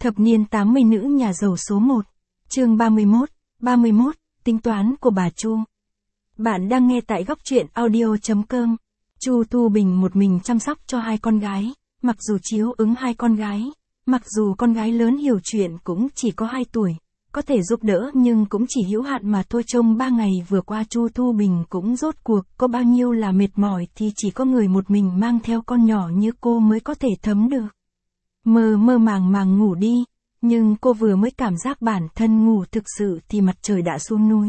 Thập niên 80 nữ nhà giàu số 1. Chương 31, tính toán của bà Chu. Bạn đang nghe tại góc truyện audio.com. Chu Thu Bình một mình chăm sóc cho hai con gái, mặc dù chiếu ứng hai con gái, mặc dù con gái lớn hiểu chuyện cũng chỉ có 2 tuổi, có thể giúp đỡ nhưng cũng chỉ hữu hạn mà thôi. Trong 3 ngày vừa qua Chu Thu Bình cũng rốt cuộc có bao nhiêu là mệt mỏi thì chỉ có người một mình mang theo con nhỏ như cô mới có thể thấm được. Mơ màng ngủ đi, nhưng cô vừa mới cảm giác bản thân ngủ thực sự thì mặt trời đã xuống núi.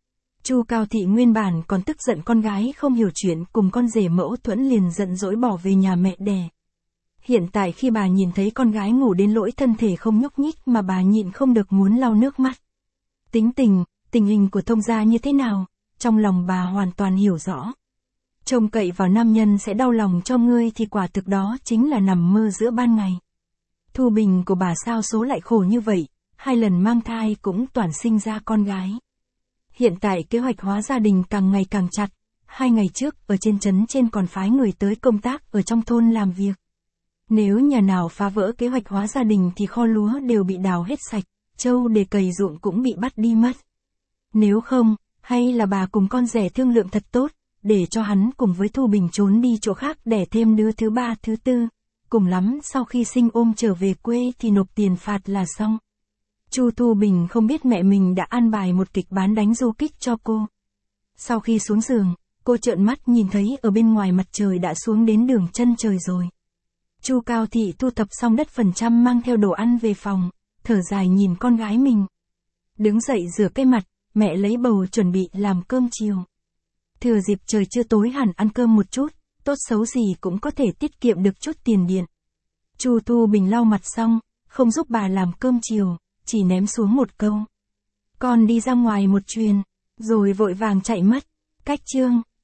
Chu Cao Thị nguyên bản còn tức giận con gái không hiểu chuyện cùng con rể mẫu thuẫn liền giận dỗi bỏ về nhà mẹ đẻ. Hiện tại khi bà nhìn thấy con gái ngủ đến lỗi thân thể không nhúc nhích mà bà nhịn không được muốn lau nước mắt. Tình hình của Thông gia như thế nào, trong lòng bà hoàn toàn hiểu rõ. Trông cậy vào nam nhân sẽ đau lòng cho ngươi thì quả thực đó chính là nằm mơ giữa ban ngày. Thu Bình của bà sao số lại khổ như vậy, 2 lần mang thai cũng toàn sinh ra con gái. Hiện tại kế hoạch hóa gia đình càng ngày càng chặt, 2 ngày trước ở trên trấn trên còn phái người tới công tác ở trong thôn làm việc. Nếu nhà nào phá vỡ kế hoạch hóa gia đình thì kho lúa đều bị đào hết sạch, trâu để cày ruộng cũng bị bắt đi mất. Nếu không, hay là bà cùng con rể thương lượng thật tốt, để cho hắn cùng với Thu Bình trốn đi chỗ khác đẻ thêm đứa thứ 3 thứ 4. Cùng lắm sau khi sinh ôm trở về quê thì nộp tiền phạt là xong. Chu Thu Bình không biết mẹ mình đã an bài một kịch bán đánh du kích cho cô. Sau khi xuống giường, cô trợn mắt nhìn thấy ở bên ngoài mặt trời đã xuống đến đường chân trời rồi. Chu Cao Thị thu thập xong đất phần trăm mang theo đồ ăn về phòng, thở dài nhìn con gái mình. Đứng dậy rửa cái mặt, mẹ lấy bầu chuẩn bị làm cơm chiều. Thừa dịp trời chưa tối hẳn ăn cơm một chút, tốt xấu gì cũng có thể tiết kiệm được chút tiền điện. Chu Thu Bình lau mặt xong, không giúp bà làm cơm chiều, chỉ ném xuống một câu. Con đi ra ngoài một chuyến, rồi vội vàng chạy mất. Cách chương